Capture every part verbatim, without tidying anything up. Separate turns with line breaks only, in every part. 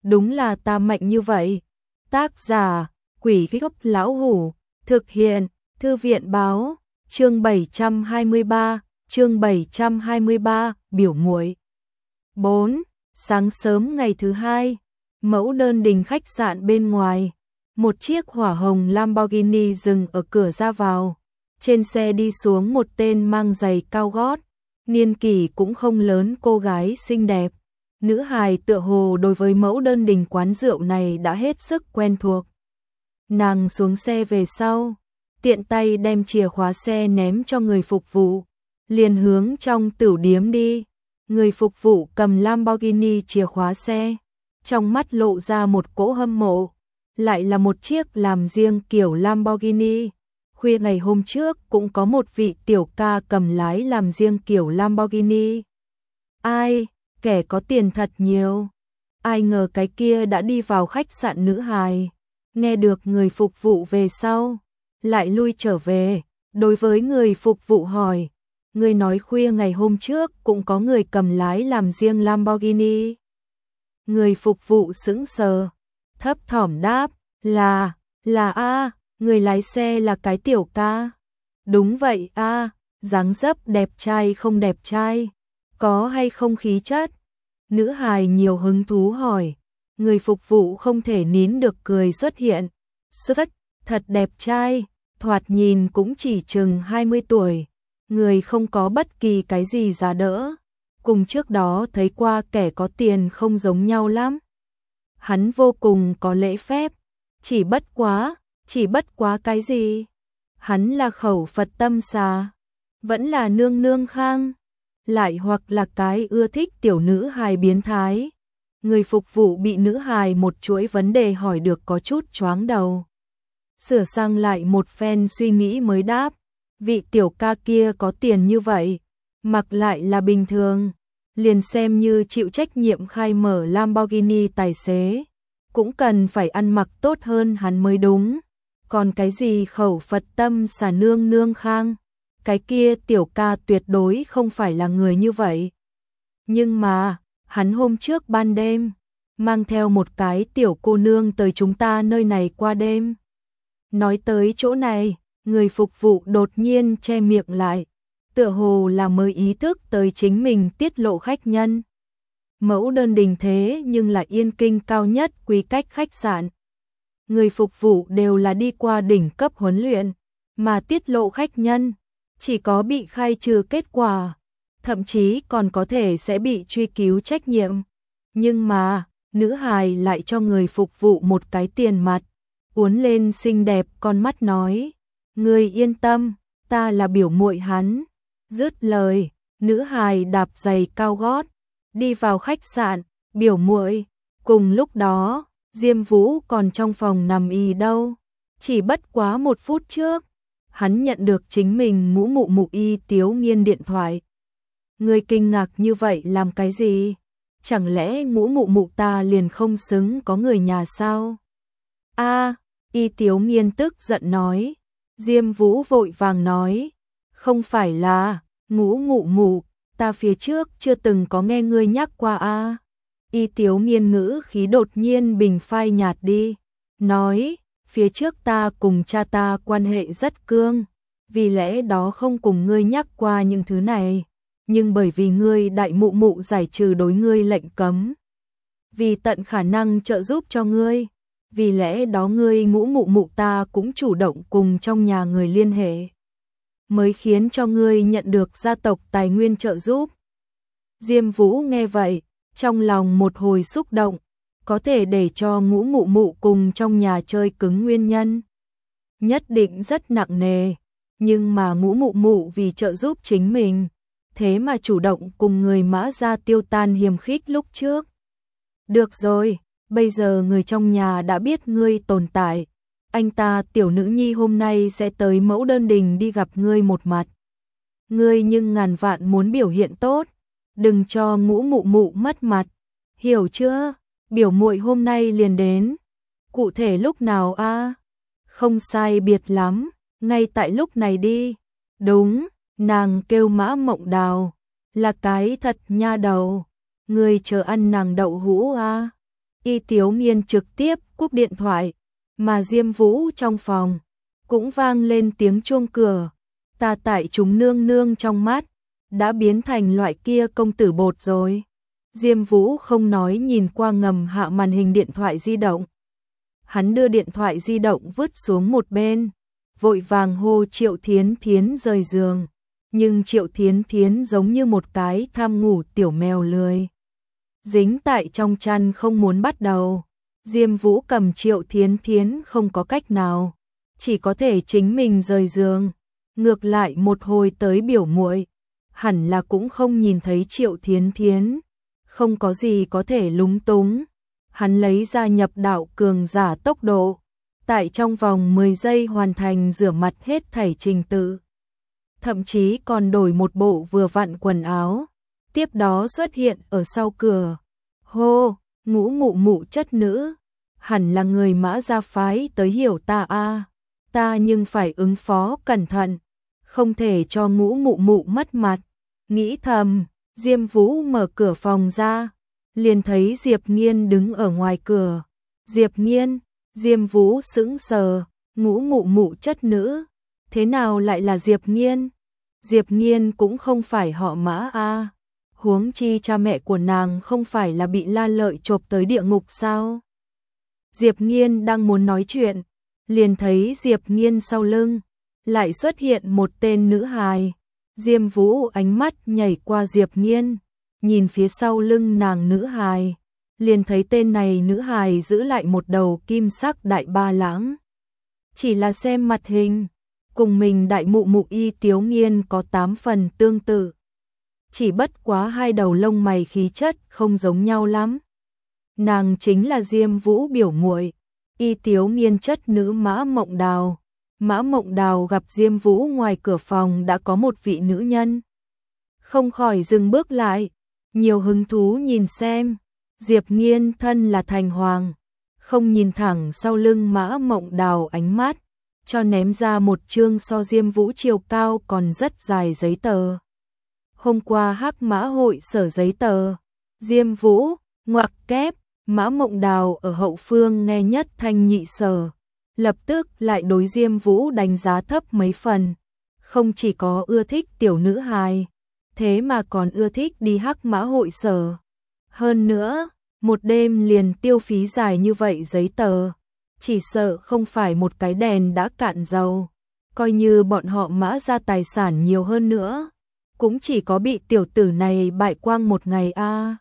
đúng là ta mạnh như vậy. Tác giả, Quỷ Gốc Lão Hủ, thực hiện, Thư viện báo, chương bảy trăm hai mươi ba, chương bảy trăm hai mươi ba, biểu muội. bốn. Sáng sớm ngày thứ hai, mẫu đơn đình khách sạn bên ngoài, một chiếc hỏa hồng Lamborghini dừng ở cửa ra vào. Trên xe đi xuống một tên mang giày cao gót, niên kỷ cũng không lớn, cô gái xinh đẹp. Nữ hài tựa hồ đối với mẫu đơn đình quán rượu này đã hết sức quen thuộc. Nàng xuống xe về sau, tiện tay đem chìa khóa xe ném cho người phục vụ, liền hướng trong tửu điếm đi. Người phục vụ cầm Lamborghini chìa khóa xe, trong mắt lộ ra một cỗ hâm mộ, lại là một chiếc làm riêng kiểu Lamborghini. Khuya ngày hôm trước cũng có một vị tiểu ca cầm lái làm riêng kiểu Lamborghini. Ai, kẻ có tiền thật nhiều. Ai ngờ cái kia đã đi vào khách sạn nữ hài. Nghe được người phục vụ về sau, lại lui trở về, đối với người phục vụ hỏi, người nói khuya ngày hôm trước cũng có người cầm lái làm riêng Lamborghini. Người phục vụ sững sờ, thấp thỏm đáp, là, là a, người lái xe là cái tiểu ca. Đúng vậy a, dáng dấp đẹp trai không đẹp trai, có hay không khí chất? Nữ hài nhiều hứng thú hỏi. Người phục vụ không thể nín được cười xuất hiện. Rất, thật đẹp trai, thoạt nhìn cũng chỉ chừng hai mươi tuổi. Người không có bất kỳ cái gì giá đỡ. Cùng trước đó thấy qua kẻ có tiền không giống nhau lắm. Hắn vô cùng có lễ phép. Chỉ bất quá, chỉ bất quá cái gì? Hắn là khẩu Phật tâm xà, vẫn là nương nương khang, lại hoặc là cái ưa thích tiểu nữ hài biến thái. Người phục vụ bị nữ hài một chuỗi vấn đề hỏi được có chút choáng đầu. Sửa sang lại một phen suy nghĩ mới đáp, vị tiểu ca kia có tiền như vậy, mặc lại là bình thường, liền xem như chịu trách nhiệm khai mở Lamborghini tài xế, cũng cần phải ăn mặc tốt hơn hắn mới đúng. Còn cái gì khẩu Phật tâm xà nương nương khang, cái kia tiểu ca tuyệt đối không phải là người như vậy. Nhưng mà, hắn hôm trước ban đêm, mang theo một cái tiểu cô nương tới chúng ta nơi này qua đêm. Nói tới chỗ này, người phục vụ đột nhiên che miệng lại, tựa hồ là mới ý thức tới chính mình tiết lộ khách nhân. Mẫu đơn đình thế nhưng là Yên Kinh cao nhất quy cách khách sạn. Người phục vụ đều là đi qua đỉnh cấp huấn luyện, mà tiết lộ khách nhân, chỉ có bị khai trừ kết quả, thậm chí còn có thể sẽ bị truy cứu trách nhiệm. Nhưng mà, nữ hài lại cho người phục vụ một cái tiền mặt, uốn lên xinh đẹp con mắt nói, người yên tâm, ta là biểu muội hắn. Dứt lời, nữ hài đạp giày cao gót, đi vào khách sạn, biểu muội. Cùng lúc đó, Diêm Vũ còn trong phòng nằm y đâu. Chỉ bất quá một phút trước, hắn nhận được chính mình ngũ mụ mụ Y Tiếu Nghiên điện thoại. Người kinh ngạc như vậy làm cái gì? Chẳng lẽ ngũ mụ mụ ta liền không xứng có người nhà sao? A, Y Tiếu Nghiên tức giận nói. Diêm Vũ vội vàng nói, không phải là, ngũ mụ mụ, ta phía trước chưa từng có nghe ngươi nhắc qua a. Y Tiếu Nghiên ngữ khí đột nhiên bình phai nhạt đi, nói, phía trước ta cùng cha ta quan hệ rất cương, vì lẽ đó không cùng ngươi nhắc qua những thứ này, nhưng bởi vì ngươi đại mụ mụ giải trừ đối ngươi lệnh cấm, vì tận khả năng trợ giúp cho ngươi, vì lẽ đó ngươi ngũ mụ mụ ta cũng chủ động cùng trong nhà người liên hệ, mới khiến cho ngươi nhận được gia tộc tài nguyên trợ giúp. Diêm Vũ nghe vậy, trong lòng một hồi xúc động, có thể để cho ngũ mụ mụ cùng trong nhà chơi cứng nguyên nhân. Nhất định rất nặng nề, nhưng mà ngũ mụ mụ vì trợ giúp chính mình, thế mà chủ động cùng người Mã gia tiêu tan hiềm khích lúc trước. Được rồi, bây giờ người trong nhà đã biết ngươi tồn tại, anh ta tiểu nữ nhi hôm nay sẽ tới mẫu đơn đình đi gặp ngươi một mặt. Ngươi nhưng ngàn vạn muốn biểu hiện tốt, đừng cho ngũ mụ mụ mất mặt, hiểu chưa? Biểu muội hôm nay liền đến. Cụ thể lúc nào a? Không sai biệt lắm, ngay tại lúc này đi. Đúng, nàng kêu Mã Mộng Đào, là cái thật nha đầu. Ngươi chờ ăn nàng đậu hũ a. Y Tiếu Nghiên trực tiếp cúp điện thoại, mà Diêm Vũ trong phòng cũng vang lên tiếng chuông cửa. Ta tại chúng nương nương trong mắt đã biến thành loại kia công tử bột rồi. Diêm Vũ không nói, nhìn qua ngầm hạ màn hình điện thoại di động. Hắn đưa điện thoại di động vứt xuống một bên, vội vàng hô Triệu Thiến Thiến rời giường. Nhưng Triệu Thiến Thiến giống như một cái tham ngủ tiểu mèo lười, dính tại trong chăn không muốn bắt đầu. Diêm Vũ cầm Triệu Thiến Thiến không có cách nào, chỉ có thể chính mình rời giường. Ngược lại một hồi tới biểu muội, hẳn là cũng không nhìn thấy Triệu Thiến Thiến, không có gì có thể lúng túng. Hắn lấy ra nhập đạo cường giả tốc độ, tại trong vòng mười giây hoàn thành rửa mặt hết thảy trình tự. Thậm chí còn đổi một bộ vừa vặn quần áo, tiếp đó xuất hiện ở sau cửa. Hô, Ngũ mụ mụ chất nữ, hẳn là người Mã gia phái tới hiểu ta a, ta nhưng phải ứng phó cẩn thận, không thể cho Ngũ mụ mụ mất mặt. Nghĩ thầm, Diêm Vũ mở cửa phòng ra, liền thấy Diệp Nghiên đứng ở ngoài cửa. Diệp Nghiên, Diêm Vũ sững sờ, Ngũ mụ mụ chất nữ, thế nào lại là Diệp Nghiên? Diệp Nghiên cũng không phải họ Mã a, huống chi cha mẹ của nàng không phải là bị La Lợi chộp tới địa ngục sao? Diệp Nghiên đang muốn nói chuyện, liền thấy Diệp Nghiên sau lưng lại xuất hiện một tên nữ hài. Diêm Vũ ánh mắt nhảy qua Diệp Nghiên, nhìn phía sau lưng nàng nữ hài, liền thấy tên này nữ hài giữ lại một đầu kim sắc đại ba lãng. Chỉ là xem mặt hình, cùng mình đại mụ mụ Y Tiếu Nghiên có tám phần tương tự. Chỉ bất quá hai đầu lông mày khí chất không giống nhau lắm. Nàng chính là Diêm Vũ biểu muội, Y Tiếu Nghiên chất nữ Mã Mộng Đào. Mã Mộng Đào gặp Diêm Vũ ngoài cửa phòng đã có một vị nữ nhân, không khỏi dừng bước lại, nhiều hứng thú nhìn xem. Diệp Nghiên thân là thành hoàng, không nhìn thẳng sau lưng Mã Mộng Đào ánh mắt, cho ném ra một chương so Diêm Vũ chiều cao còn rất dài giấy tờ. Hôm qua Hắc Mã hội sở giấy tờ, Diêm Vũ, ngoặc kép, Mã Mộng Đào ở hậu phương nghe nhất thanh nhị sở, lập tức lại đối Diêm Vũ đánh giá thấp mấy phần. Không chỉ có ưa thích tiểu nữ hài, thế mà còn ưa thích đi Hắc Mã hội sở. Hơn nữa, một đêm liền tiêu phí dài như vậy giấy tờ, chỉ sợ không phải một cái đèn đã cạn dầu. Coi như bọn họ Mã ra tài sản nhiều hơn nữa, cũng chỉ có bị tiểu tử này bại quang một ngày a. À.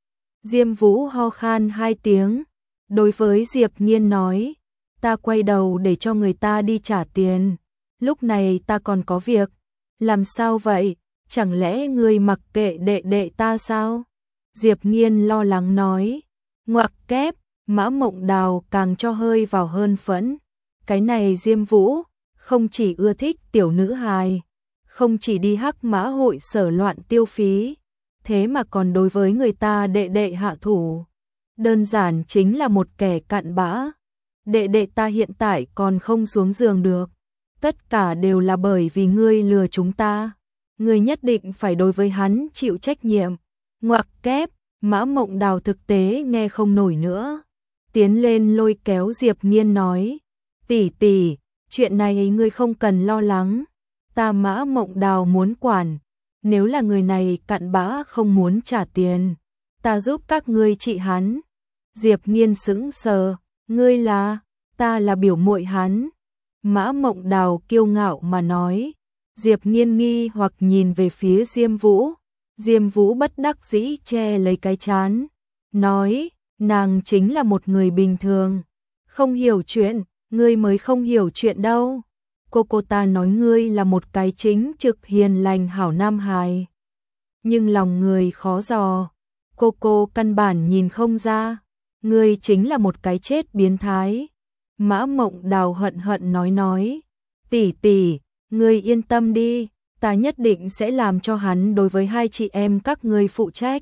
Diêm Vũ ho khan hai tiếng, đối với Diệp Nghiên nói, ta quay đầu để cho người ta đi trả tiền, lúc này ta còn có việc. Làm sao vậy, chẳng lẽ ngươi mặc kệ đệ đệ ta sao? Diệp Nghiên lo lắng nói. Ngoặc kép, Mã Mộng Đào càng cho hơi vào hơn phẫn. Cái này Diêm Vũ, không chỉ ưa thích tiểu nữ hài, không chỉ đi Hắc Mã hội sở loạn tiêu phí, thế mà còn đối với người ta đệ đệ hạ thủ. Đơn giản chính là một kẻ cặn bã. Đệ đệ ta hiện tại còn không xuống giường được, tất cả đều là bởi vì ngươi lừa chúng ta. Ngươi nhất định phải đối với hắn chịu trách nhiệm. Ngoặc kép, Mã Mộng Đào thực tế nghe không nổi nữa, tiến lên lôi kéo Diệp Nghiên nói, tỷ tỷ, chuyện này ngươi không cần lo lắng, ta Mã Mộng Đào muốn quản, nếu là người này cặn bã không muốn trả tiền, ta giúp các ngươi trị hắn. Diệp Nghiên sững sờ, ngươi là, ta là biểu muội hắn. Mã Mộng Đào kiêu ngạo mà nói. Diệp Nghiên nghi hoặc nhìn về phía Diêm Vũ. Diêm Vũ bất đắc dĩ che lấy cái trán, nói, nàng chính là một người bình thường, không hiểu chuyện, ngươi mới không hiểu chuyện đâu. Cô cô ta nói ngươi là một cái chính trực hiền lành hảo nam hài, nhưng lòng người khó dò, cô cô căn bản nhìn không ra, ngươi chính là một cái chết biến thái. Mã Mộng Đào hận hận nói nói, tỷ tỷ, ngươi yên tâm đi, ta nhất định sẽ làm cho hắn đối với hai chị em các ngươi phụ trách.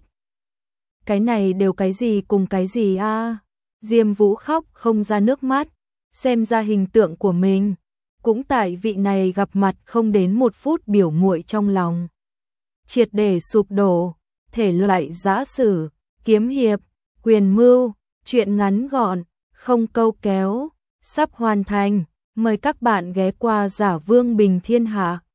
Cái này đều cái gì cùng cái gì a? À? Diêm Vũ khóc không ra nước mắt, xem ra hình tượng của mình, cũng tại vị này gặp mặt không đến một phút biểu muội trong lòng. Triệt để sụp đổ, thể loại giã sử, kiếm hiệp, quyền mưu, Chuyện ngắn gọn, không câu kéo, sắp hoàn thành. Mời các bạn ghé qua Giả Vương Bình Thiên Hạ.